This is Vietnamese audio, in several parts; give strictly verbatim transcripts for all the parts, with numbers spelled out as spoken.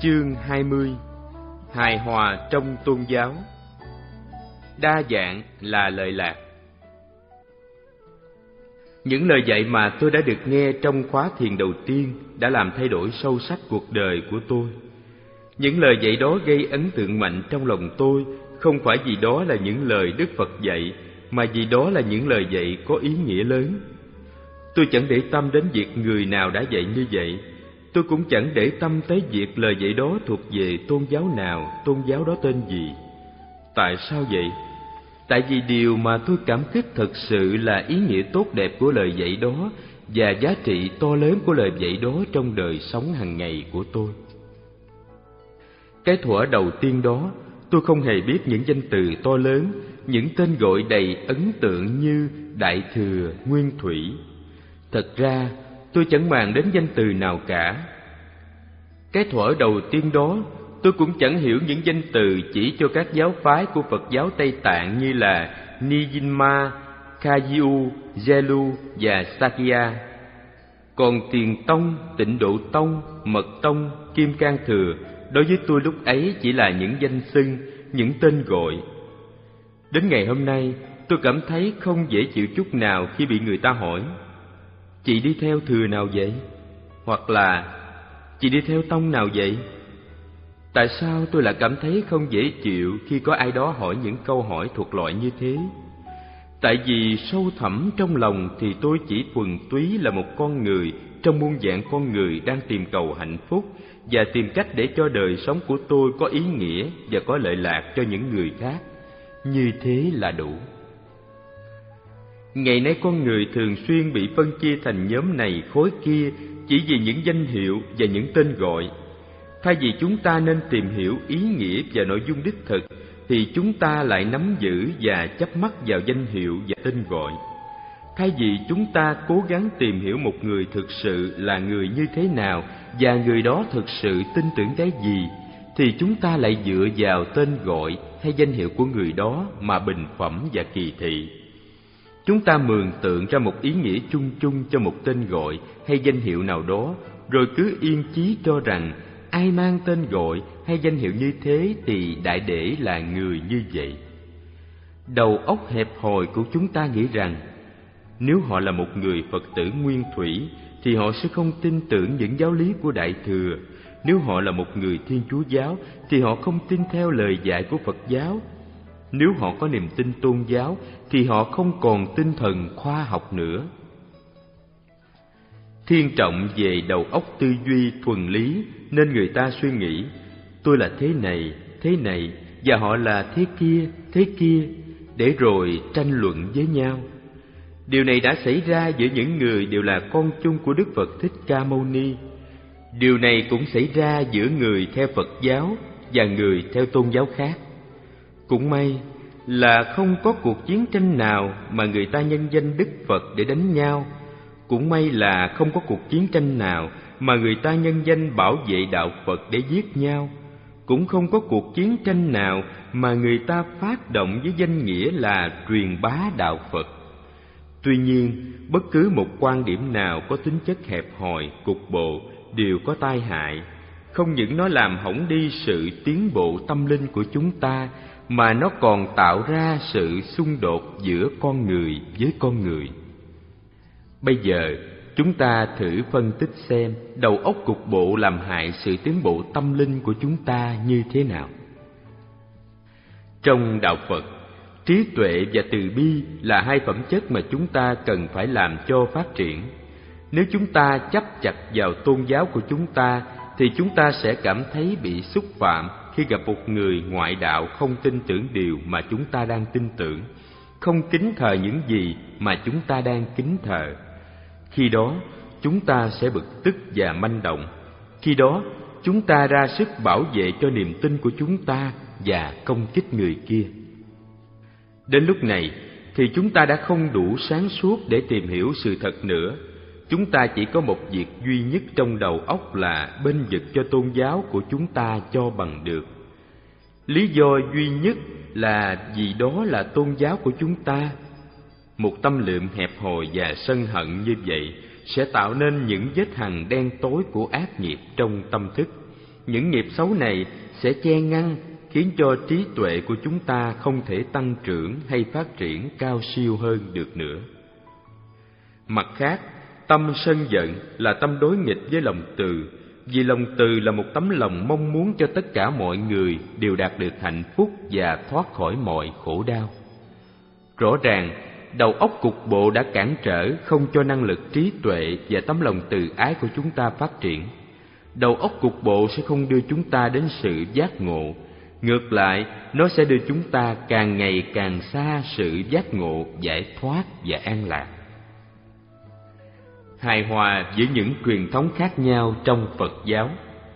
Chương hai mươi. Hài hòa trong tôn giáo. Đa dạng là lợi lạc. Những lời dạy mà tôi đã được nghe trong khóa thiền đầu tiên đã làm thay đổi sâu sắc cuộc đời của tôi. Những lời dạy đó gây ấn tượng mạnh trong lòng tôi, không phải vì đó là những lời Đức Phật dạy, mà vì đó là những lời dạy có ý nghĩa lớn. Tôi chẳng để tâm đến việc người nào đã dạy như vậy. Tôi cũng chẳng để tâm tới việc lời dạy đó thuộc về tôn giáo nào, tôn giáo đó tên gì. Tại sao vậy? Tại vì điều mà tôi cảm kích thật sự là ý nghĩa tốt đẹp của lời dạy đó và giá trị to lớn của lời dạy đó trong đời sống hàng ngày của tôi. Cái thuở đầu tiên đó, tôi không hề biết những danh từ to lớn, những tên gọi đầy ấn tượng như Đại Thừa, Nguyên Thủy. Thật ra, tôi chẳng màng đến danh từ nào cả. Cái thuở đầu tiên đó, tôi cũng chẳng hiểu những danh từ chỉ cho các giáo phái của Phật giáo Tây Tạng như là Nijinma, Kagyu, Zelu và Sakya. Còn Tiền Tông, Tịnh Độ Tông, Mật Tông, Kim Cang Thừa đối với tôi lúc ấy chỉ là những danh xưng, những tên gọi. Đến ngày hôm nay, tôi cảm thấy không dễ chịu chút nào khi bị người ta hỏi: "Chị đi theo thừa nào vậy?" Hoặc là "Chị đi theo tông nào vậy?" Tại sao tôi lại cảm thấy không dễ chịu khi có ai đó hỏi những câu hỏi thuộc loại như thế? Tại vì sâu thẳm trong lòng thì tôi chỉ thuần túy là một con người trong muôn vạn con người đang tìm cầu hạnh phúc và tìm cách để cho đời sống của tôi có ý nghĩa và có lợi lạc cho những người khác. Như thế là đủ. Ngày nay con người thường xuyên bị phân chia thành nhóm này khối kia chỉ vì những danh hiệu và những tên gọi. Thay vì chúng ta nên tìm hiểu ý nghĩa và nội dung đích thực, thì chúng ta lại nắm giữ và chấp mắc vào danh hiệu và tên gọi. Thay vì chúng ta cố gắng tìm hiểu một người thực sự là người như thế nào và người đó thực sự tin tưởng cái gì, thì chúng ta lại dựa vào tên gọi hay danh hiệu của người đó mà bình phẩm và kỳ thị. Chúng ta mường tượng ra một ý nghĩa chung chung cho một tên gọi hay danh hiệu nào đó, rồi cứ yên chí cho rằng ai mang tên gọi hay danh hiệu như thế thì đại để là người như vậy. Đầu óc hẹp hòi của chúng ta nghĩ rằng nếu họ là một người Phật tử nguyên thủy thì họ sẽ không tin tưởng những giáo lý của Đại Thừa. Nếu họ là một người Thiên Chúa giáo thì họ không tin theo lời dạy của Phật giáo. Nếu họ có niềm tin tôn giáo thì họ không còn tinh thần khoa học nữa. Thiên trọng về đầu óc tư duy thuần lý nên người ta suy nghĩ tôi là thế này, thế này và họ là thế kia, thế kia, để rồi tranh luận với nhau. Điều này đã xảy ra giữa những người đều là con chung của Đức Phật Thích Ca Mâu Ni. Điều này cũng xảy ra giữa người theo Phật giáo và người theo tôn giáo khác. Cũng may là không có cuộc chiến tranh nào mà người ta nhân danh Đức Phật để đánh nhau. Cũng may là không có cuộc chiến tranh nào mà người ta nhân danh bảo vệ đạo Phật để giết nhau. Cũng không có cuộc chiến tranh nào mà người ta phát động với danh nghĩa là truyền bá đạo Phật. Tuy nhiên, bất cứ một quan điểm nào có tính chất hẹp hòi, cục bộ đều có tai hại. Không những nó làm hỏng đi sự tiến bộ tâm linh của chúng ta, mà nó còn tạo ra sự xung đột giữa con người với con người. Bây giờ, chúng ta thử phân tích xem đầu óc cục bộ làm hại sự tiến bộ tâm linh của chúng ta như thế nào. Trong đạo Phật, trí tuệ và từ bi là hai phẩm chất mà chúng ta cần phải làm cho phát triển. Nếu chúng ta chấp chặt vào tôn giáo của chúng ta, thì chúng ta sẽ cảm thấy bị xúc phạm khi gặp một người ngoại đạo không tin tưởng điều mà chúng ta đang tin tưởng, không kính thờ những gì mà chúng ta đang kính thờ. Khi đó, chúng ta sẽ bực tức và manh động. Khi đó, chúng ta ra sức bảo vệ cho niềm tin của chúng ta và công kích người kia. Đến lúc này, thì chúng ta đã không đủ sáng suốt để tìm hiểu sự thật nữa. Chúng ta chỉ có một việc duy nhất trong đầu óc là bênh vực cho tôn giáo của chúng ta cho bằng được. Lý do duy nhất là vì đó là tôn giáo của chúng ta. Một tâm lượng hẹp hòi và sân hận như vậy sẽ tạo nên những vết hằn đen tối của ác nghiệp trong tâm thức, Những nghiệp xấu này sẽ che ngăn, khiến cho trí tuệ của chúng ta không thể tăng trưởng hay phát triển cao siêu hơn được nữa. Mặt khác, tâm sân giận là tâm đối nghịch với lòng từ, vì lòng từ là một tấm lòng mong muốn cho tất cả mọi người đều đạt được hạnh phúc và thoát khỏi mọi khổ đau. Rõ ràng, đầu óc cục bộ đã cản trở không cho năng lực trí tuệ và tấm lòng từ ái của chúng ta phát triển. Đầu óc cục bộ sẽ không đưa chúng ta đến sự giác ngộ. Ngược lại, nó sẽ đưa chúng ta càng ngày càng xa sự giác ngộ, giải thoát và an lạc. Hài hòa với những truyền thống khác nhau trong Phật giáo.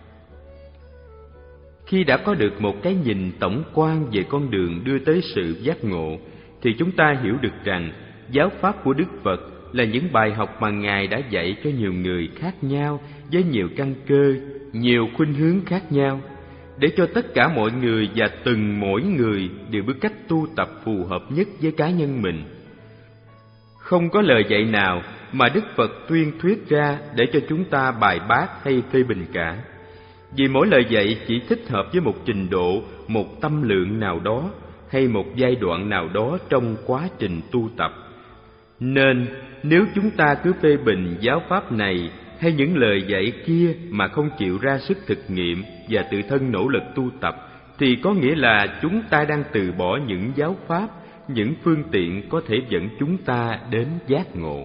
Khi đã có được một cái nhìn tổng quan về con đường đưa tới sự giác ngộ, thì chúng ta hiểu được rằng giáo pháp của Đức Phật là những bài học mà Ngài đã dạy cho nhiều người khác nhau với nhiều căn cơ, nhiều khuynh hướng khác nhau, để cho tất cả mọi người và từng mỗi người đều biết cách tu tập phù hợp nhất với cá nhân mình. Không có lời dạy nào mà Đức Phật tuyên thuyết ra để cho chúng ta bài bác hay phê bình cả, vì mỗi lời dạy chỉ thích hợp với một trình độ, một tâm lượng nào đó hay một giai đoạn nào đó trong quá trình tu tập. Nên nếu chúng ta cứ phê bình giáo pháp này hay những lời dạy kia mà không chịu ra sức thực nghiệm và tự thân nỗ lực tu tập, thì có nghĩa là chúng ta đang từ bỏ những giáo pháp, những phương tiện có thể dẫn chúng ta đến giác ngộ.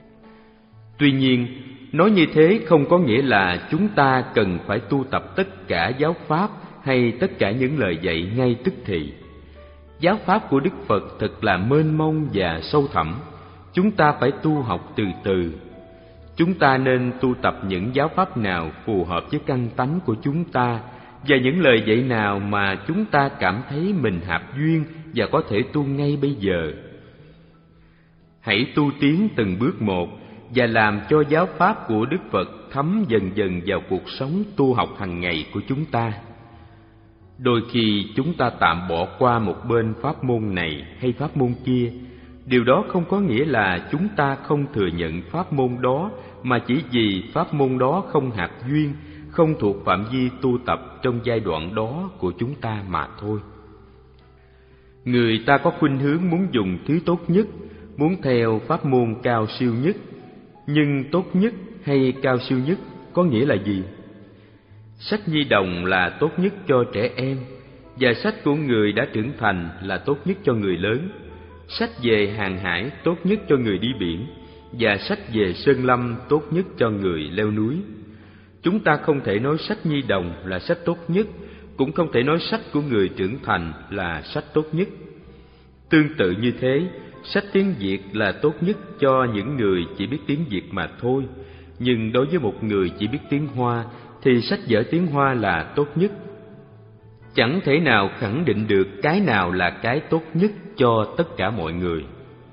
Tuy nhiên, nói như thế không có nghĩa là chúng ta cần phải tu tập tất cả giáo pháp hay tất cả những lời dạy ngay tức thì. Giáo pháp của Đức Phật thật là mênh mông và sâu thẳm, chúng ta phải tu học từ từ. Chúng ta nên tu tập những giáo pháp nào phù hợp với căn tánh của chúng ta, và những lời dạy nào mà chúng ta cảm thấy mình hợp duyên và có thể tu ngay bây giờ. Hãy tu tiến từng bước một và làm cho giáo pháp của Đức Phật thấm dần dần vào cuộc sống tu học hàng ngày của chúng ta. Đôi khi chúng ta tạm bỏ qua một bên pháp môn này hay pháp môn kia. Điều đó không có nghĩa là chúng ta không thừa nhận pháp môn đó, mà chỉ vì pháp môn đó không hạt duyên, không thuộc phạm vi tu tập trong giai đoạn đó của chúng ta mà thôi. Người ta có khuynh hướng muốn dùng thứ tốt nhất, muốn theo pháp môn cao siêu nhất. Nhưng tốt nhất hay cao siêu nhất có nghĩa là gì? Sách nhi đồng là tốt nhất cho trẻ em, và sách của người đã trưởng thành là tốt nhất cho người lớn. Sách về hàng hải tốt nhất cho người đi biển, và sách về sơn lâm tốt nhất cho người leo núi. Chúng ta không thể nói sách nhi đồng là sách tốt nhất, cũng không thể nói sách của người trưởng thành là sách tốt nhất. Tương tự như thế, sách tiếng Việt là tốt nhất cho những người chỉ biết tiếng Việt mà thôi, nhưng đối với một người chỉ biết tiếng Hoa thì sách vở tiếng Hoa là tốt nhất. Chẳng thể nào khẳng định được cái nào là cái tốt nhất cho tất cả mọi người.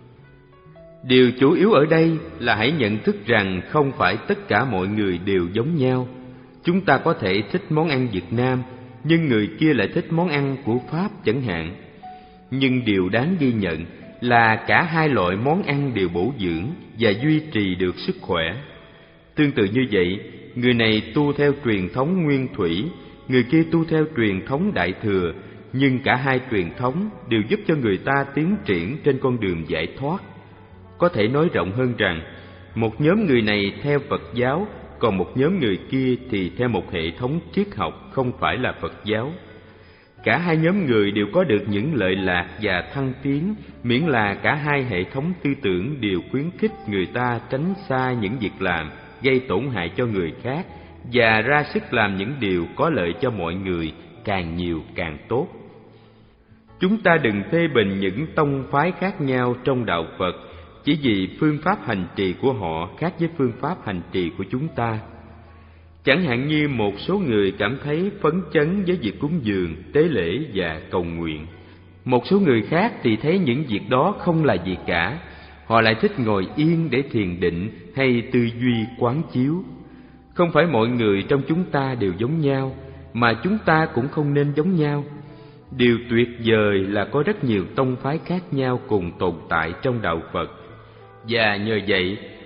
Điều chủ yếu ở đây là hãy nhận thức rằng không phải tất cả mọi người đều giống nhau. Chúng ta có thể thích món ăn Việt Nam, nhưng người kia lại thích món ăn của Pháp chẳng hạn. Nhưng điều đáng ghi nhận là cả hai loại món ăn đều bổ dưỡng và duy trì được sức khỏe. Tương tự như vậy, người này tu theo truyền thống nguyên thủy, người kia tu theo truyền thống đại thừa, nhưng cả hai truyền thống đều giúp cho người ta tiến triển trên con đường giải thoát. Có thể nói rộng hơn rằng, một nhóm người này theo Phật giáo, còn một nhóm người kia thì theo một hệ thống triết học không phải là Phật giáo. Cả hai nhóm người đều có được những lợi lạc và thăng tiến, miễn là cả hai hệ thống tư tưởng đều khuyến khích người ta tránh xa những việc làm gây tổn hại cho người khác và ra sức làm những điều có lợi cho mọi người, càng nhiều càng tốt. Chúng ta đừng phê bình những tông phái khác nhau trong đạo Phật chỉ vì phương pháp hành trì của họ khác với phương pháp hành trì của chúng ta. Chẳng hạn như một số người cảm thấy phấn chấn với việc cúng dường, tế lễ và cầu nguyện. Một số người khác thì thấy những việc đó không là gì cả. Họ lại thích ngồi yên để thiền định hay tư duy quán chiếu. Không phải mọi người trong chúng ta đều giống nhau, mà chúng ta cũng không nên giống nhau. Điều tuyệt vời là có rất nhiều tông phái khác nhau cùng tồn tại trong đạo Phật. Và nhờ vậy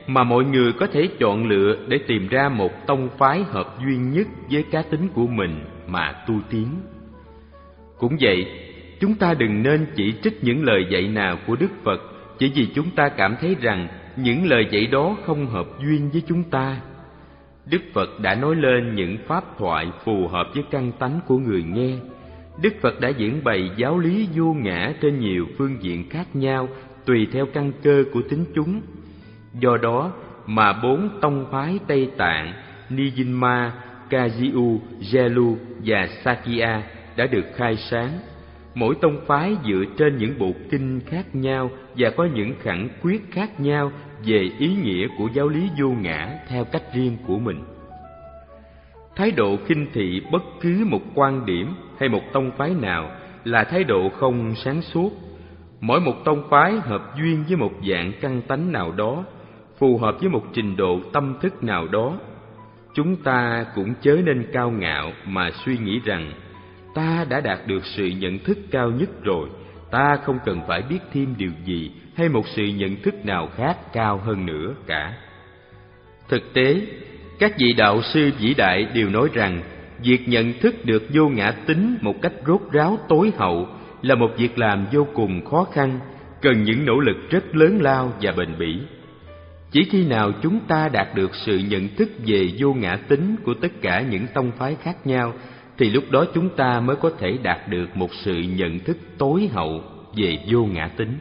mà mọi người có thể chọn lựa để tìm ra một tông phái hợp duyên nhất với cá tính của mình mà tu tiến. Cũng vậy, chúng ta đừng nên chỉ trích những lời dạy nào của Đức Phật chỉ vì chúng ta cảm thấy rằng những lời dạy đó không hợp duyên với chúng ta. Đức Phật đã nói lên những pháp thoại phù hợp với căn tánh của người nghe. Đức Phật đã diễn bày giáo lý vô ngã trên nhiều phương diện khác nhau tùy theo căn cơ của tín chúng. Do đó mà bốn tông phái Tây Tạng Nijinma, Kajiu, Jelu và Sakya đã được khai sáng. Mỗi tông phái dựa trên những bộ kinh khác nhau và có những khẳng quyết khác nhau về ý nghĩa của giáo lý vô ngã theo cách riêng của mình. Thái độ khinh thị bất cứ một quan điểm hay một tông phái nào là thái độ không sáng suốt. Mỗi một tông phái hợp duyên với một dạng căn tánh nào đó, phù hợp với một trình độ tâm thức nào đó. Chúng ta cũng chớ nên cao ngạo mà suy nghĩ rằng ta đã đạt được sự nhận thức cao nhất rồi, ta không cần phải biết thêm điều gì hay một sự nhận thức nào khác cao hơn nữa cả. Thực tế, các vị đạo sư vĩ đại đều nói rằng việc nhận thức được vô ngã tính một cách rốt ráo tối hậu là một việc làm vô cùng khó khăn, cần những nỗ lực rất lớn lao và bền bỉ. Chỉ khi nào chúng ta đạt được sự nhận thức về vô ngã tính của tất cả những tông phái khác nhau, thì lúc đó chúng ta mới có thể đạt được một sự nhận thức tối hậu về vô ngã tính.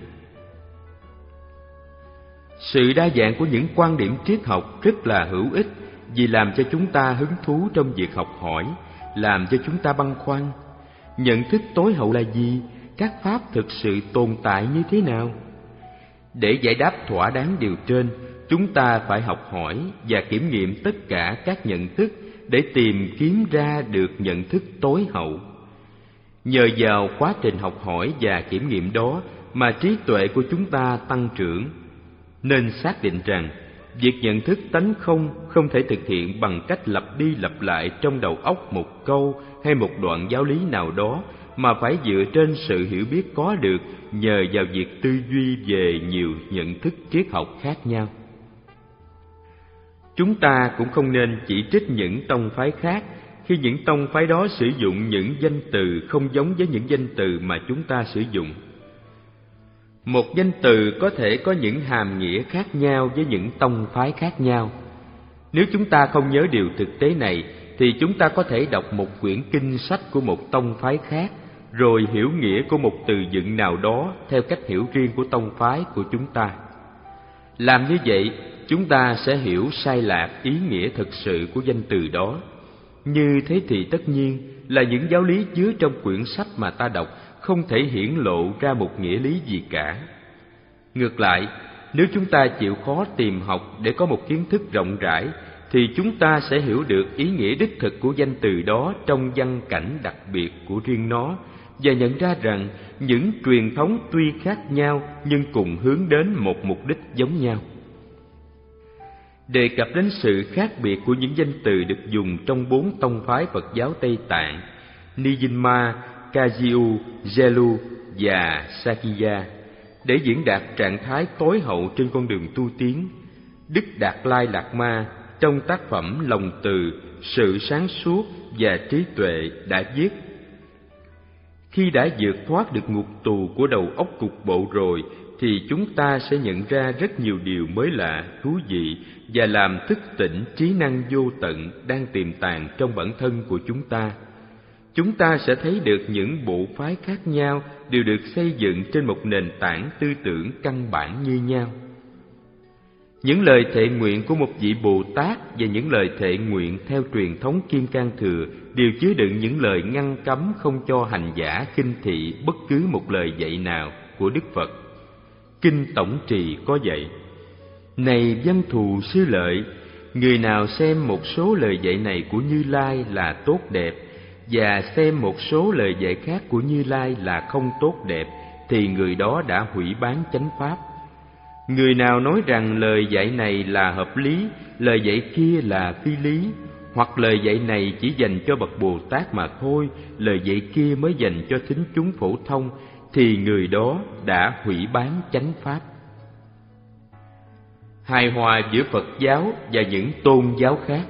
Sự đa dạng của những quan điểm triết học rất là hữu ích vì làm cho chúng ta hứng thú trong việc học hỏi, làm cho chúng ta băn khoăn. Nhận thức tối hậu là gì? Các pháp thực sự tồn tại như thế nào? Để giải đáp thỏa đáng điều trên, chúng ta phải học hỏi và kiểm nghiệm tất cả các nhận thức để tìm kiếm ra được nhận thức tối hậu. Nhờ vào quá trình học hỏi và kiểm nghiệm đó mà trí tuệ của chúng ta tăng trưởng. Nên xác định rằng việc nhận thức tánh không không thể thực hiện bằng cách lặp đi lặp lại trong đầu óc một câu hay một đoạn giáo lý nào đó, mà phải dựa trên sự hiểu biết có được nhờ vào việc tư duy về nhiều nhận thức triết học khác nhau. Chúng ta cũng không nên chỉ trích những tông phái khác khi những tông phái đó sử dụng những danh từ không giống với những danh từ mà chúng ta sử dụng. Một danh từ có thể có những hàm nghĩa khác nhau với những tông phái khác nhau. Nếu chúng ta không nhớ điều thực tế này, thì chúng ta có thể đọc một quyển kinh sách của một tông phái khác, rồi hiểu nghĩa của một từ vựng nào đó theo cách hiểu riêng của tông phái của chúng ta. Làm như vậy, chúng ta sẽ hiểu sai lạc ý nghĩa thực sự của danh từ đó. Như thế thì tất nhiên là những giáo lý chứa trong quyển sách mà ta đọc không thể hiển lộ ra một nghĩa lý gì cả. Ngược lại, nếu chúng ta chịu khó tìm học để có một kiến thức rộng rãi, thì chúng ta sẽ hiểu được ý nghĩa đích thực của danh từ đó trong văn cảnh đặc biệt của riêng nó, và nhận ra rằng những truyền thống tuy khác nhau nhưng cùng hướng đến một mục đích giống nhau. Đề cập đến sự khác biệt của những danh từ được dùng trong bốn tông phái Phật giáo Tây Tạng Nijinma, Kajiu, Jelu và Sakya để diễn đạt trạng thái tối hậu trên con đường tu tiến, Đức Đạt Lai Lạt Ma trong tác phẩm Lòng Từ, Sự Sáng Suốt và Trí Tuệ đã viết: khi đã vượt thoát được ngục tù của đầu óc cục bộ rồi, thì chúng ta sẽ nhận ra rất nhiều điều mới lạ, thú vị và làm thức tỉnh trí năng vô tận đang tiềm tàng trong bản thân của chúng ta. Chúng ta sẽ thấy được những bộ phái khác nhau đều được xây dựng trên một nền tảng tư tưởng căn bản như nhau. Những lời thệ nguyện của một vị Bồ Tát và những lời thệ nguyện theo truyền thống Kim Cang Thừa đều chứa đựng những lời ngăn cấm không cho hành giả khinh thị bất cứ một lời dạy nào của Đức Phật. Kinh Tổng Trì có dạy: này văn thù sư lợi, người nào xem một số lời dạy này của Như Lai là tốt đẹp và xem một số lời dạy khác của Như Lai là không tốt đẹp, thì người đó đã hủy bán chánh pháp. Người nào nói rằng lời dạy này là hợp lý, lời dạy kia là phi lý, hoặc lời dạy này chỉ dành cho bậc Bồ Tát mà thôi, lời dạy kia mới dành cho thính chúng phổ thông, thì người đó đã hủy bán chánh pháp. hài hòa giữa Phật giáo và những tôn giáo khác.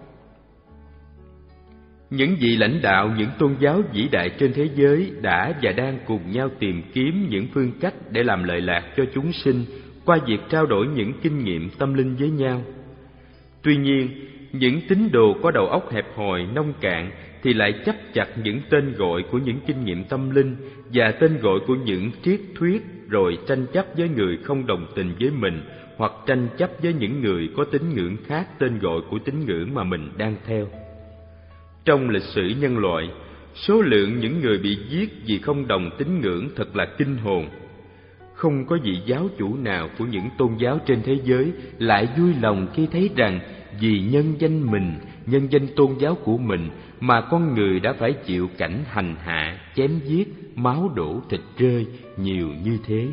Những vị lãnh đạo những tôn giáo vĩ đại trên thế giới đã và đang cùng nhau tìm kiếm những phương cách để làm lợi lạc cho chúng sinh qua việc trao đổi những kinh nghiệm tâm linh với nhau. Tuy nhiên, những tín đồ có đầu óc hẹp hòi, nông cạn thì lại chấp chặt những tên gọi của những kinh nghiệm tâm linh và tên gọi của những triết thuyết, rồi tranh chấp với người không đồng tình với mình, hoặc tranh chấp với những người có tín ngưỡng khác tên gọi của tín ngưỡng mà mình đang theo. Trong lịch sử nhân loại, số lượng những người bị giết vì không đồng tín ngưỡng thật là kinh hồn. Không có vị giáo chủ nào của những tôn giáo trên thế giới lại vui lòng khi thấy rằng vì nhân danh mình, nhân danh tôn giáo của mình mà con người đã phải chịu cảnh hành hạ, chém giết, máu đổ thịt rơi nhiều như thế.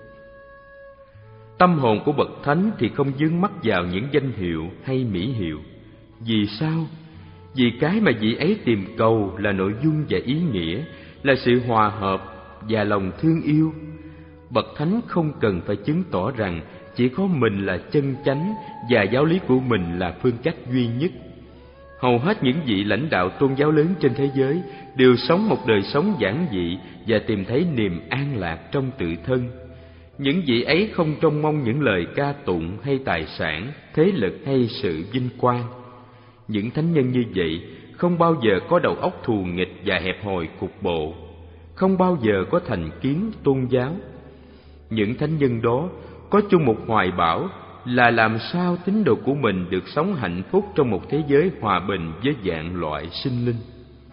Tâm hồn của bậc thánh thì không vướng mắc vào những danh hiệu hay mỹ hiệu. Vì sao? Vì cái mà vị ấy tìm cầu là nội dung và ý nghĩa, là sự hòa hợp và lòng thương yêu. Bậc thánh không cần phải chứng tỏ rằng chỉ có mình là chân chánh và giáo lý của mình là phương cách duy nhất. Hầu hết những vị lãnh đạo tôn giáo lớn trên thế giới đều sống một đời sống giản dị và tìm thấy niềm an lạc trong tự thân. Những vị ấy không trông mong những lời ca tụng hay tài sản, thế lực hay sự vinh quang. Những thánh nhân như vậy không bao giờ có đầu óc thù nghịch và hẹp hòi cục bộ, không bao giờ có thành kiến tôn giáo. Những thánh nhân đó có chung một hoài bão là làm sao tín đồ của mình được sống hạnh phúc trong một thế giới hòa bình với vạn loại sinh linh.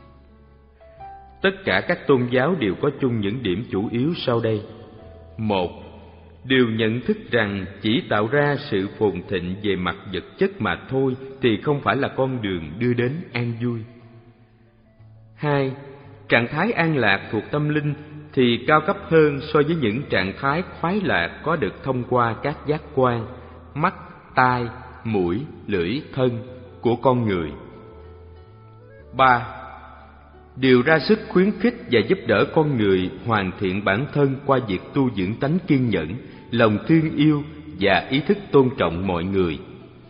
Tất cả các tôn giáo đều có chung những điểm chủ yếu sau đây. Một, đều nhận thức rằng chỉ tạo ra sự phồn thịnh về mặt vật chất mà thôi thì không phải là con đường đưa đến an vui. Hai, trạng thái an lạc thuộc tâm linh thì cao cấp hơn so với những trạng thái khoái lạc có được thông qua các giác quan, mắt, tai, mũi, lưỡi, thân của con người. Ba, đều ra sức khuyến khích và giúp đỡ con người hoàn thiện bản thân qua việc tu dưỡng tánh kiên nhẫn, lòng thương yêu và ý thức tôn trọng mọi người.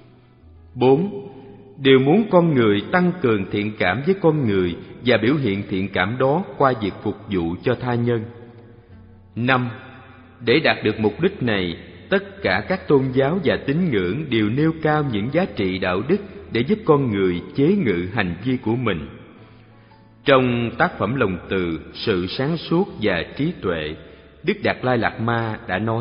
Bốn, đều muốn con người tăng cường thiện cảm với con người và biểu hiện thiện cảm đó qua việc phục vụ cho tha nhân. Năm, để đạt được mục đích này, tất cả các tôn giáo và tín ngưỡng đều nêu cao những giá trị đạo đức để giúp con người chế ngự hành vi của mình. Trong tác phẩm Lòng Từ, Sự Sáng Suốt và Trí Tuệ, Đức Đạt Lai Lạt Ma đã nói: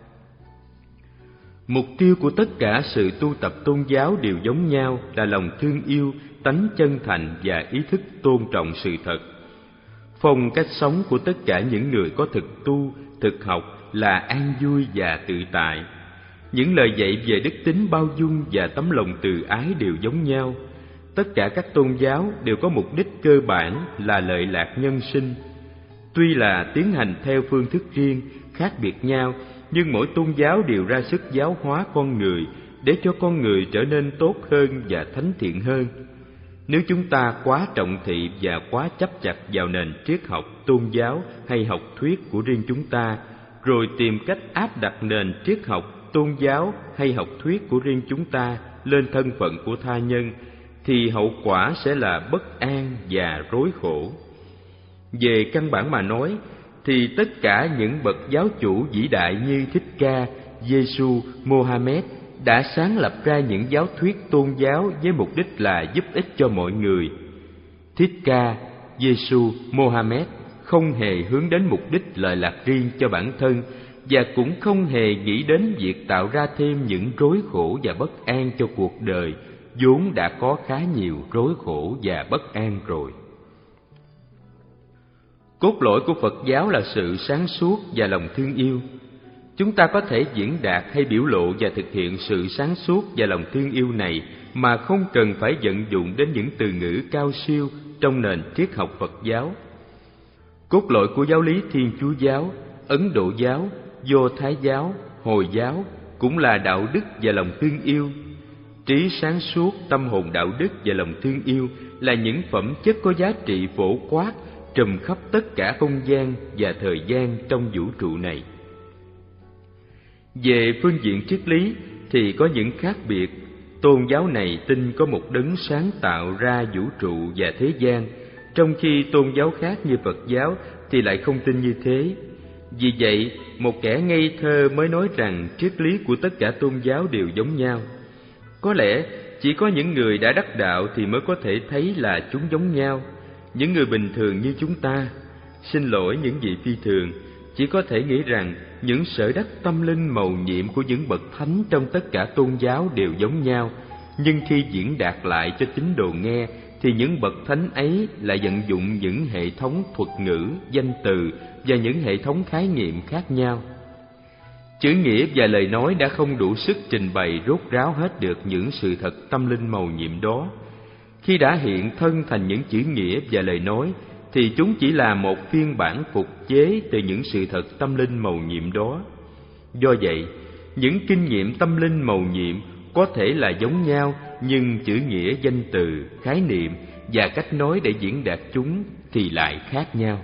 mục tiêu của tất cả sự tu tập tôn giáo đều giống nhau là lòng thương yêu, tánh chân thành và ý thức tôn trọng sự thật. Phong cách sống của tất cả những người có thực tu, thực học là an vui và tự tại. Những lời dạy về đức tính bao dung và tấm lòng từ ái đều giống nhau. Tất cả các tôn giáo đều có mục đích cơ bản là lợi lạc nhân sinh. Tuy là tiến hành theo phương thức riêng, khác biệt nhau, nhưng mỗi tôn giáo đều ra sức giáo hóa con người để cho con người trở nên tốt hơn và thánh thiện hơn. Nếu chúng ta quá trọng thị và quá chấp chặt vào nền triết học, tôn giáo hay học thuyết của riêng chúng ta, rồi tìm cách áp đặt nền triết học, tôn giáo hay học thuyết của riêng chúng ta lên thân phận của tha nhân, thì hậu quả sẽ là bất an và rối khổ. Về căn bản mà nói, thì tất cả những bậc giáo chủ vĩ đại như Thích Ca, Giêsu, Mohammed đã sáng lập ra những giáo thuyết tôn giáo với mục đích là giúp ích cho mọi người. Thích Ca, Giêsu, Mohammed không hề hướng đến mục đích lợi lạc riêng cho bản thân và cũng không hề nghĩ đến việc tạo ra thêm những rối khổ và bất an cho cuộc đời vốn đã có khá nhiều rối khổ và bất an rồi. Cốt lõi của Phật giáo là sự sáng suốt và lòng thương yêu. Chúng ta có thể diễn đạt hay biểu lộ và thực hiện sự sáng suốt và lòng thương yêu này mà không cần phải vận dụng đến những từ ngữ cao siêu trong nền triết học Phật giáo. Cốt lõi của giáo lý Thiên Chúa giáo, Ấn Độ giáo, Do Thái giáo, Hồi giáo cũng là đạo đức và lòng thương yêu. Trí sáng suốt, tâm hồn đạo đức và lòng thương yêu là những phẩm chất có giá trị phổ quát trùm khắp tất cả không gian và thời gian trong vũ trụ này. Về phương diện triết lý thì có những khác biệt. Tôn giáo này tin có một đấng sáng tạo ra vũ trụ và thế gian, trong khi tôn giáo khác như Phật giáo thì lại không tin như thế. Vì vậy, một kẻ ngây thơ mới nói rằng triết lý của tất cả tôn giáo đều giống nhau. Có lẽ chỉ có những người đã đắc đạo thì mới có thể thấy là chúng giống nhau. Những người bình thường như chúng ta, xin lỗi những vị phi thường, chỉ có thể nghĩ rằng những sở đắc tâm linh mầu nhiệm của những bậc thánh trong tất cả tôn giáo đều giống nhau. Nhưng khi diễn đạt lại cho tín đồ nghe thì những bậc thánh ấy lại vận dụng những hệ thống thuật ngữ, danh từ và những hệ thống khái niệm khác nhau. Chữ nghĩa và lời nói đã không đủ sức trình bày rốt ráo hết được những sự thật tâm linh mầu nhiệm đó. Khi đã hiện thân thành những chữ nghĩa và lời nói thì chúng chỉ là một phiên bản phục chế từ những sự thật tâm linh mầu nhiệm đó. Do vậy, những kinh nghiệm tâm linh mầu nhiệm có thể là giống nhau, nhưng chữ nghĩa, danh từ, khái niệm và cách nói để diễn đạt chúng thì lại khác nhau.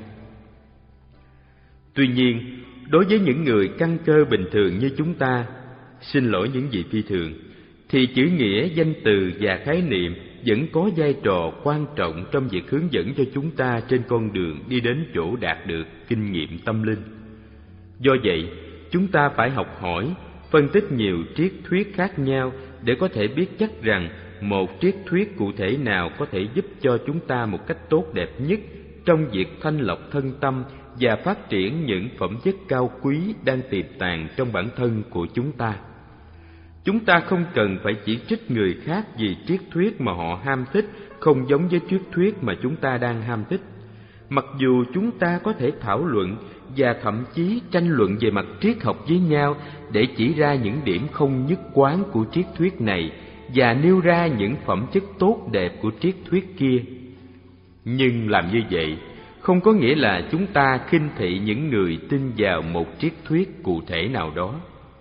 Tuy nhiên, đối với những người căn cơ bình thường như chúng ta, xin lỗi những vị phi thường, thì chữ nghĩa, danh từ và khái niệm vẫn có vai trò quan trọng trong việc hướng dẫn cho chúng ta trên con đường đi đến chỗ đạt được kinh nghiệm tâm linh. Do vậy, chúng ta phải học hỏi, phân tích nhiều triết thuyết khác nhau để có thể biết chắc rằng một triết thuyết cụ thể nào có thể giúp cho chúng ta một cách tốt đẹp nhất trong việc thanh lọc thân tâm và phát triển những phẩm chất cao quý đang tiềm tàng trong bản thân của chúng ta. Chúng ta không cần phải chỉ trích người khác vì triết thuyết mà họ ham thích không giống với triết thuyết mà chúng ta đang ham thích. Mặc dù chúng ta có thể thảo luận và thậm chí tranh luận về mặt triết học với nhau để chỉ ra những điểm không nhất quán của triết thuyết này và nêu ra những phẩm chất tốt đẹp của triết thuyết kia. Nhưng làm như vậy không có nghĩa là chúng ta khinh thị những người tin vào một triết thuyết cụ thể nào đó.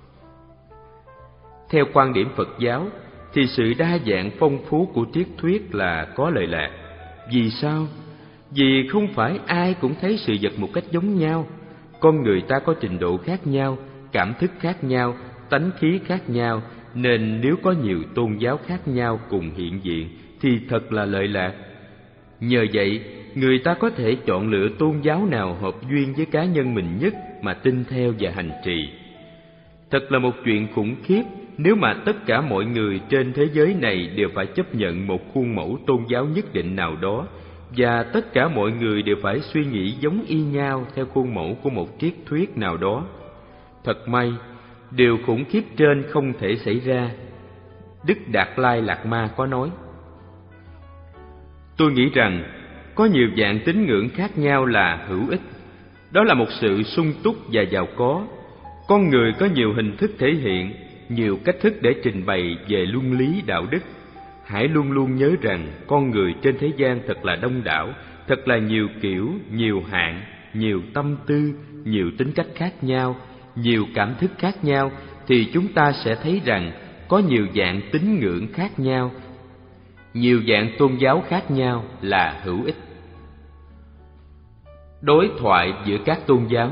Theo quan điểm Phật giáo thì sự đa dạng phong phú của triết thuyết là có lợi lạc. Vì sao? Vì không phải ai cũng thấy sự vật một cách giống nhau. Con người ta có trình độ khác nhau, cảm thức khác nhau, tánh khí khác nhau, nên nếu có nhiều tôn giáo khác nhau cùng hiện diện thì thật là lợi lạc. Nhờ vậy, người ta có thể chọn lựa tôn giáo nào hợp duyên với cá nhân mình nhất mà tin theo và hành trì. Thật là một chuyện khủng khiếp nếu mà tất cả mọi người trên thế giới này đều phải chấp nhận một khuôn mẫu tôn giáo nhất định nào đó, và tất cả mọi người đều phải suy nghĩ giống y nhau theo khuôn mẫu của một triết thuyết nào đó. Thật may, điều khủng khiếp trên không thể xảy ra. Đức Đạt Lai Lạt Ma có nói: tôi nghĩ rằng có nhiều dạng tín ngưỡng khác nhau là hữu ích. Đó là một sự sung túc và giàu có. Con người có nhiều hình thức thể hiện, nhiều cách thức để trình bày về luân lý đạo đức. Hãy luôn luôn nhớ rằng con người trên thế gian thật là đông đảo, thật là nhiều kiểu, nhiều hạng, nhiều tâm tư, nhiều tính cách khác nhau, nhiều cảm thức khác nhau, thì chúng ta sẽ thấy rằng có nhiều dạng tín ngưỡng khác nhau, nhiều dạng tôn giáo khác nhau là hữu ích. Đối thoại giữa các tôn giáo.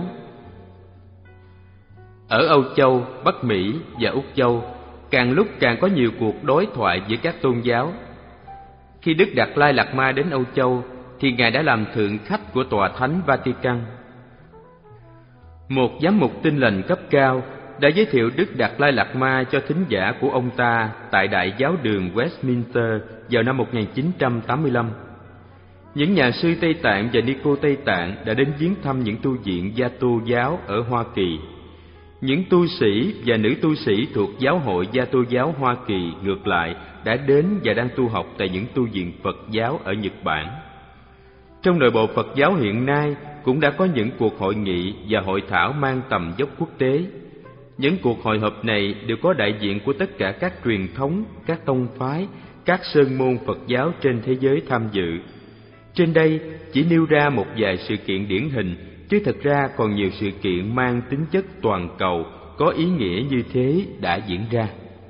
Ở Âu Châu, Bắc Mỹ và Úc Châu, càng lúc càng có nhiều cuộc đối thoại giữa các tôn giáo. Khi Đức Đạt Lai Lạt Ma đến Âu Châu, thì Ngài đã làm thượng khách của Tòa Thánh Vatican. Một giám mục Tin Lành cấp cao đã giới thiệu Đức Đạt Lai Lạt Ma cho thính giả của ông ta tại Đại giáo đường Westminster vào năm một nghìn chín trăm tám mươi lăm. Những nhà sư Tây Tạng và Ni cô Tây Tạng đã đến viếng thăm những tu viện Gia Tô giáo ở Hoa Kỳ. Những tu sĩ và nữ tu sĩ thuộc Giáo hội Gia Tô giáo Hoa Kỳ ngược lại đã đến và đang tu học tại những tu viện Phật giáo ở Nhật Bản. Trong nội bộ Phật giáo hiện nay cũng đã có những cuộc hội nghị và hội thảo mang tầm dốc quốc tế. Những cuộc hội họp này đều có đại diện của tất cả các truyền thống, các tông phái, các sơn môn Phật giáo trên thế giới tham dự. Trên đây chỉ nêu ra một vài sự kiện điển hình, chứ thực ra còn nhiều sự kiện mang tính chất toàn cầu có ý nghĩa như thế đã diễn ra.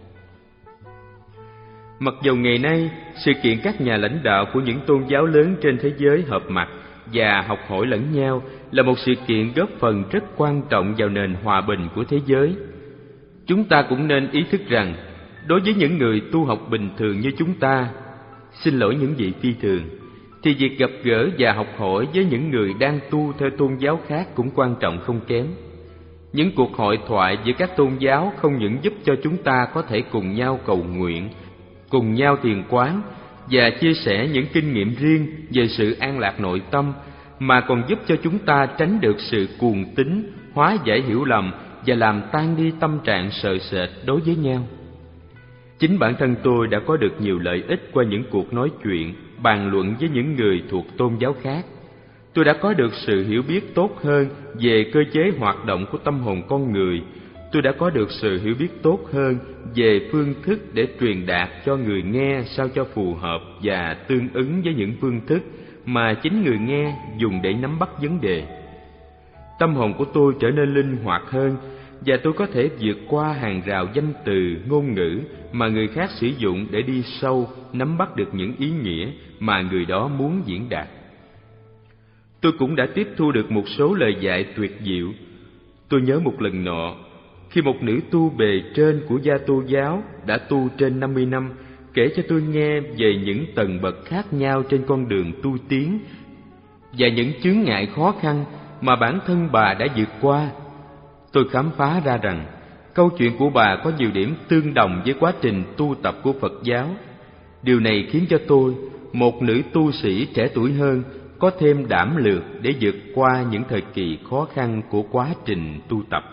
Mặc dù ngày nay, sự kiện các nhà lãnh đạo của những tôn giáo lớn trên thế giới họp mặt và học hỏi lẫn nhau là một sự kiện góp phần rất quan trọng vào nền hòa bình của thế giới. Chúng ta cũng nên ý thức rằng, đối với những người tu học bình thường như chúng ta, xin lỗi những vị phi thường, thì việc gặp gỡ và học hỏi với những người đang tu theo tôn giáo khác cũng quan trọng không kém. Những cuộc hội thoại giữa các tôn giáo không những giúp cho chúng ta có thể cùng nhau cầu nguyện, cùng nhau thiền quán và chia sẻ những kinh nghiệm riêng về sự an lạc nội tâm, mà còn giúp cho chúng ta tránh được sự cuồng tín, hóa giải hiểu lầm và làm tan đi tâm trạng sợ sệt đối với nhau. Chính bản thân tôi đã có được nhiều lợi ích qua những cuộc nói chuyện, bàn luận với những người thuộc tôn giáo khác. Tôi đã có được sự hiểu biết tốt hơn về cơ chế hoạt động của tâm hồn con người. Tôi đã có được sự hiểu biết tốt hơn về phương thức để truyền đạt cho người nghe sao cho phù hợp và tương ứng với những phương thức mà chính người nghe dùng để nắm bắt vấn đề. Tâm hồn của tôi trở nên linh hoạt hơn, và tôi có thể vượt qua hàng rào danh từ, ngôn ngữ mà người khác sử dụng để đi sâu, nắm bắt được những ý nghĩa mà người đó muốn diễn đạt. Tôi cũng đã tiếp thu được một số lời dạy tuyệt diệu. Tôi nhớ một lần nọ, khi một nữ tu bề trên của gia tô giáo đã tu trên năm mươi năm kể cho tôi nghe về những tầng bậc khác nhau trên con đường tu tiến và những chướng ngại khó khăn mà bản thân bà đã vượt qua. Tôi khám phá ra rằng câu chuyện của bà có nhiều điểm tương đồng với quá trình tu tập của Phật giáo. Điều này khiến cho tôi, một nữ tu sĩ trẻ tuổi hơn, có thêm đảm lược để vượt qua những thời kỳ khó khăn của quá trình tu tập.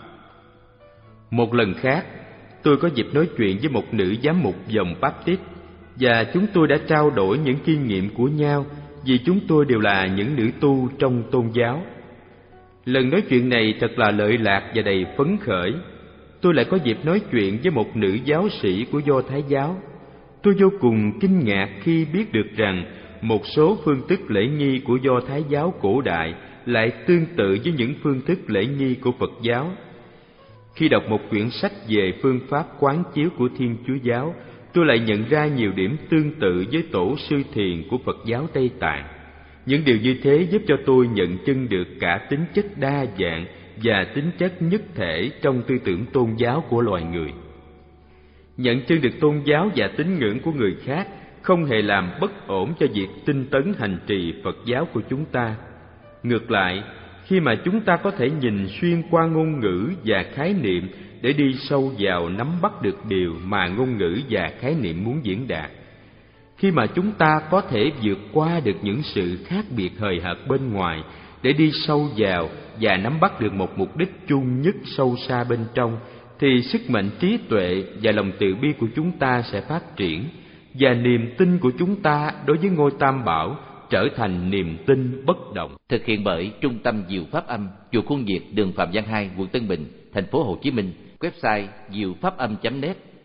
Một lần khác, tôi có dịp nói chuyện với một nữ giám mục dòng Baptist, và chúng tôi đã trao đổi những kinh nghiệm của nhau vì chúng tôi đều là những nữ tu trong tôn giáo. Lần nói chuyện này thật là lợi lạc và đầy phấn khởi. Tôi lại có dịp nói chuyện với một nữ giáo sĩ của Do Thái giáo. Tôi vô cùng kinh ngạc khi biết được rằng một số phương thức lễ nghi của Do Thái giáo cổ đại lại tương tự với những phương thức lễ nghi của Phật giáo. Khi đọc một quyển sách về phương pháp quán chiếu của Thiên Chúa giáo, tôi lại nhận ra nhiều điểm tương tự với tổ sư thiền của Phật giáo Tây Tạng. Những điều như thế giúp cho tôi nhận chân được cả tính chất đa dạng và tính chất nhất thể trong tư tưởng tôn giáo của loài người. Nhận chân được tôn giáo và tín ngưỡng của người khác không hề làm bất ổn cho việc tinh tấn hành trì Phật giáo của chúng ta. Ngược lại, khi mà chúng ta có thể nhìn xuyên qua ngôn ngữ và khái niệm để đi sâu vào nắm bắt được điều mà ngôn ngữ và khái niệm muốn diễn đạt, khi mà chúng ta có thể vượt qua được những sự khác biệt hời hợt bên ngoài để đi sâu vào và nắm bắt được một mục đích chung nhất sâu xa bên trong, thì sức mạnh trí tuệ và lòng từ bi của chúng ta sẽ phát triển, và niềm tin của chúng ta đối với ngôi Tam Bảo trở thành niềm tin bất động. Thực hiện bởi Trung tâm Diệu Pháp Âm, chùa Khuôn Việt, đường Phạm Văn hai, quận Tân Bình, thành phố Hồ Chí Minh. Website diệu pháp âm chấm net.